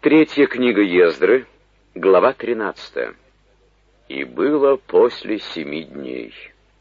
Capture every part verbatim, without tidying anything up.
Третья книга Ездры, глава тринадцатая. «И было после семи дней.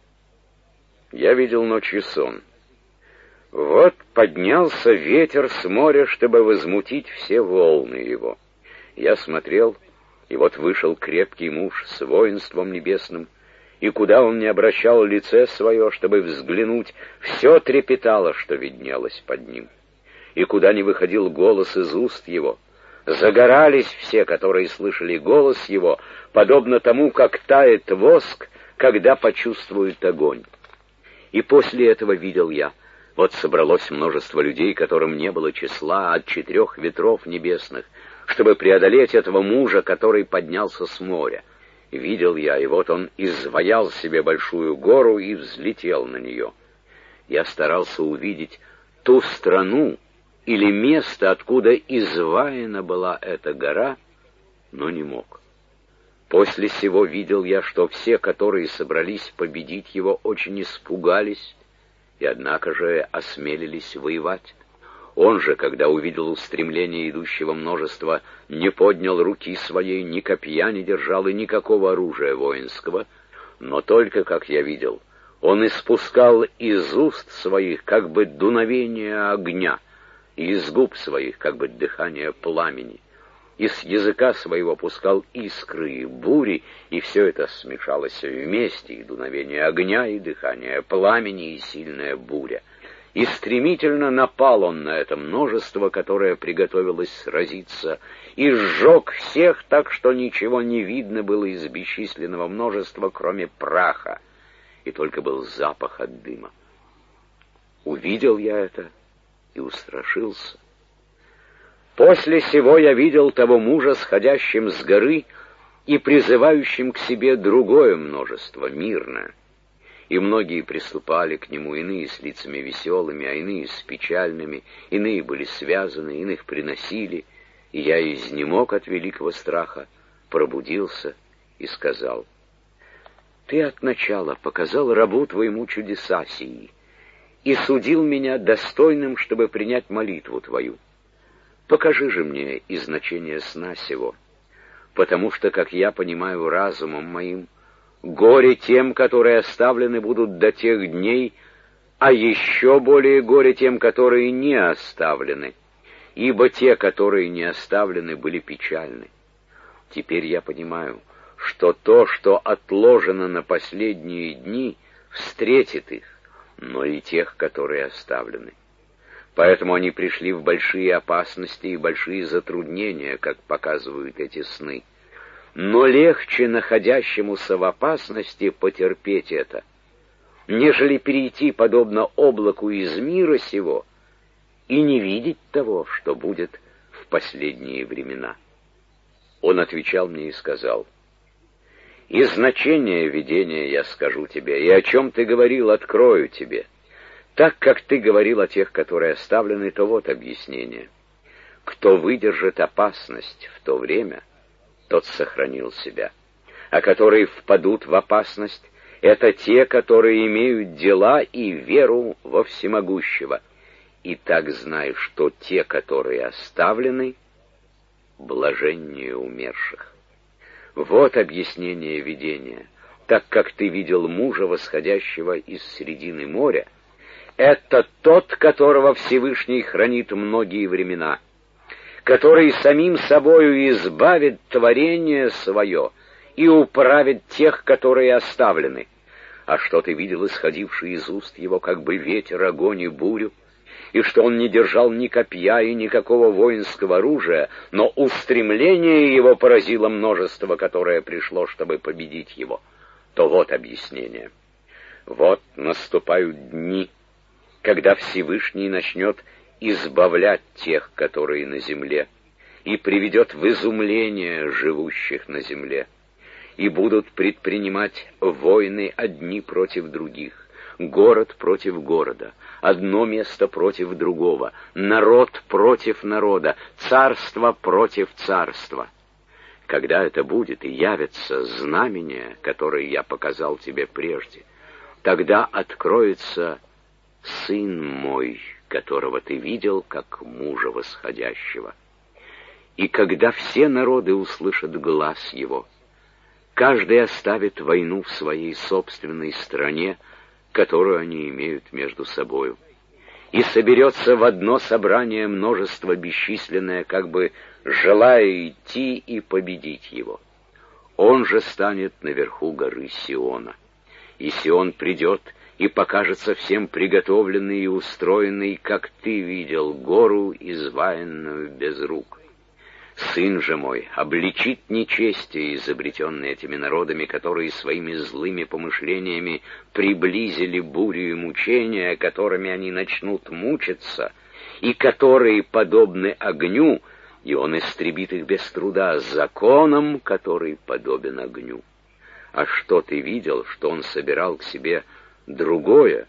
Я видел ночью сон. Вот поднялся ветер с моря, чтобы возмутить все волны его. Я смотрел, и вот вышел крепкий муж с воинством небесным, и куда он не обращал лице свое, чтобы взглянуть, все трепетало, что виднелось под ним. И куда не выходил голос из уст его, загорались все, которые слышали голос его, подобно тому, как тает воск, когда почувствует огонь. И после этого видел я, вот собралось множество людей, которым не было числа, от четырех ветров небесных, чтобы преодолеть этого мужа, который поднялся с моря. Видел я, и вот он изваял себе большую гору и взлетел на нее. Я старался увидеть ту страну, или место, откуда изваяна была эта гора, но не мог. После сего видел я, что все, которые собрались победить его, очень испугались, и однако же осмелились воевать. Он же, когда увидел устремление идущего множества, не поднял руки своей, ни копья не держал и никакого оружия воинского, но только, как я видел, он испускал из уст своих как бы дуновение огня, и из губ своих, как бы дыхание пламени, и с языка своего пускал искры и бури, и все это смешалось вместе, и дуновение огня, и дыхание пламени, и сильная буря. И стремительно напал он на это множество, которое приготовилось сразиться, и сжег всех так, что ничего не видно было из бесчисленного множества, кроме праха, и только был запах от дыма. Увидел я это и устрашился. После сего я видел того мужа, сходящим с горы и призывающим к себе другое множество, мирное. И многие приступали к нему, иные с лицами веселыми, а иные с печальными, иные были связаны, иных приносили, и я изнемог от великого страха, пробудился и сказал: «Ты от начала показал рабу твоему чудеса сии, и судил меня достойным, чтобы принять молитву твою. Покажи же мне и значение сна сего, потому что, как я понимаю разумом моим, горе тем, которые оставлены будут до тех дней, а еще более горе тем, которые не оставлены, ибо те, которые не оставлены, были печальны. Теперь я понимаю, что то, что отложено на последние дни, встретит их, но и тех, которые оставлены. Поэтому они пришли в большие опасности и большие затруднения, как показывают эти сны. Но легче находящемуся в опасности потерпеть это, нежели перейти, подобно облаку, из мира сего и не видеть того, что будет в последние времена». Он отвечал мне и сказал: «И значение видения я скажу тебе, и о чем ты говорил, открою тебе. Так как ты говорил о тех, которые оставлены, то вот объяснение. Кто выдержит опасность в то время, тот сохранил себя. А которые впадут в опасность, это те, которые имеют дела и веру во всемогущего. И так знай, что те, которые оставлены, блаженнее умерших». Вот объяснение видения. Так как ты видел мужа, восходящего из середины моря, это тот, которого Всевышний хранит многие времена, который самим собою избавит творение свое и управит тех, которые оставлены. А что ты видел, исходивший из уст его, как бы ветер, огонь и бурю, и что он не держал ни копья и никакого воинского оружия, но устремление его поразило множество, которое пришло, чтобы победить его, то вот объяснение. Вот наступают дни, когда Всевышний начнет избавлять тех, которые на земле, и приведет в изумление живущих на земле, и будут предпринимать войны одни против других, город против города, одно место против другого, народ против народа, царство против царства. Когда это будет и явится знамение, которое я показал тебе прежде, тогда откроется Сын мой, которого ты видел, как мужа восходящего. И когда все народы услышат глас его, каждый оставит войну в своей собственной стране, которую они имеют между собою, и соберется в одно собрание множество бесчисленное, как бы желая идти и победить его. Он же станет наверху горы Сиона, и Сион придет и покажется всем приготовленный и устроенный, как ты видел, гору, изваянную без рук. Сын же мой обличит нечестие, изобретенное этими народами, которые своими злыми помышлениями приблизили бурю и мучения, которыми они начнут мучиться, и которые подобны огню, и он истребит их без труда законом, который подобен огню. А что ты видел, что он собирал к себе другое,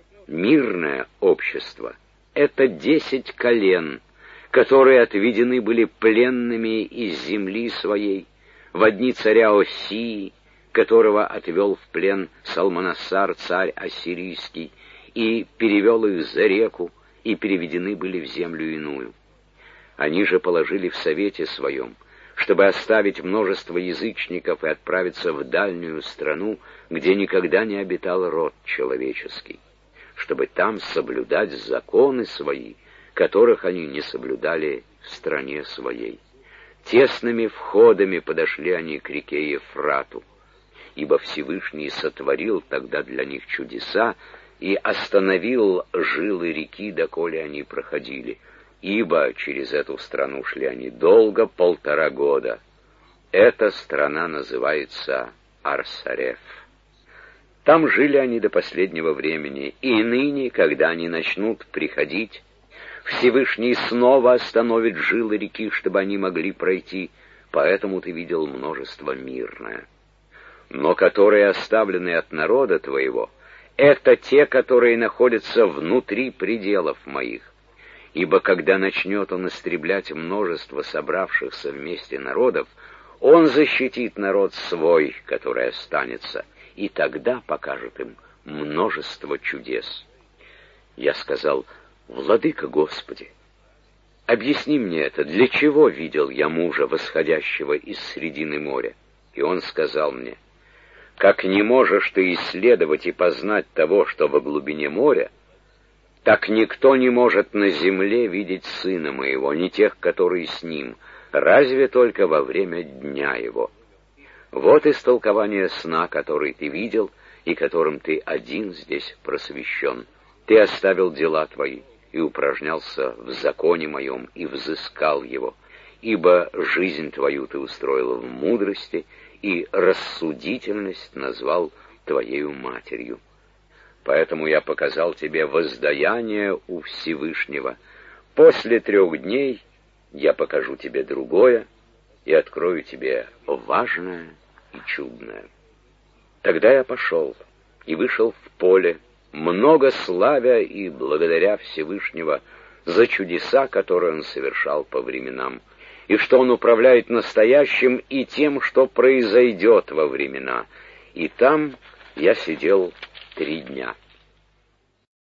мирное общество? Это десять колен, которые отведены были пленными из земли своей, в дни царя Осии, которого отвел в плен Салманассар, царь ассирийский, и перевел их за реку, и переведены были в землю иную. Они же положили в совете своем, чтобы оставить множество язычников и отправиться в дальнюю страну, где никогда не обитал род человеческий, чтобы там соблюдать законы свои, которых они не соблюдали в стране своей. Тесными входами подошли они к реке Ефрату, ибо Всевышний сотворил тогда для них чудеса и остановил жилы реки, доколе они проходили, ибо через эту страну шли они долго, полтора года. Эта страна называется Ар-Сареф. Там жили они до последнего времени, и ныне, когда они начнут приходить, Всевышний снова остановит жилы реки, чтобы они могли пройти, поэтому ты видел множество мирное. Но которые оставлены от народа твоего, это те, которые находятся внутри пределов моих. Ибо когда начнет он истреблять множество собравшихся вместе народов, он защитит народ свой, который останется, и тогда покажет им множество чудес. Я сказал: «Владыка Господи, объясни мне это, для чего видел я мужа, восходящего из средины моря?» И он сказал мне: «Как не можешь ты исследовать и познать того, что во глубине моря, так никто не может на земле видеть сына моего, ни тех, которые с ним, разве только во время дня его. Вот истолкование сна, который ты видел, и которым ты один здесь просвещен. Ты оставил дела твои и упражнялся в законе моем, и взыскал его, ибо жизнь твою ты устроил в мудрости, и рассудительность назвал твоею матерью. Поэтому я показал тебе воздаяние у Всевышнего. После трех дней я покажу тебе другое и открою тебе важное и чудное». Тогда я пошел и вышел в поле, много славя и благодаря Всевышнего за чудеса, которые он совершал по временам, и что он управляет настоящим и тем, что произойдет во времена. И там я сидел три дня.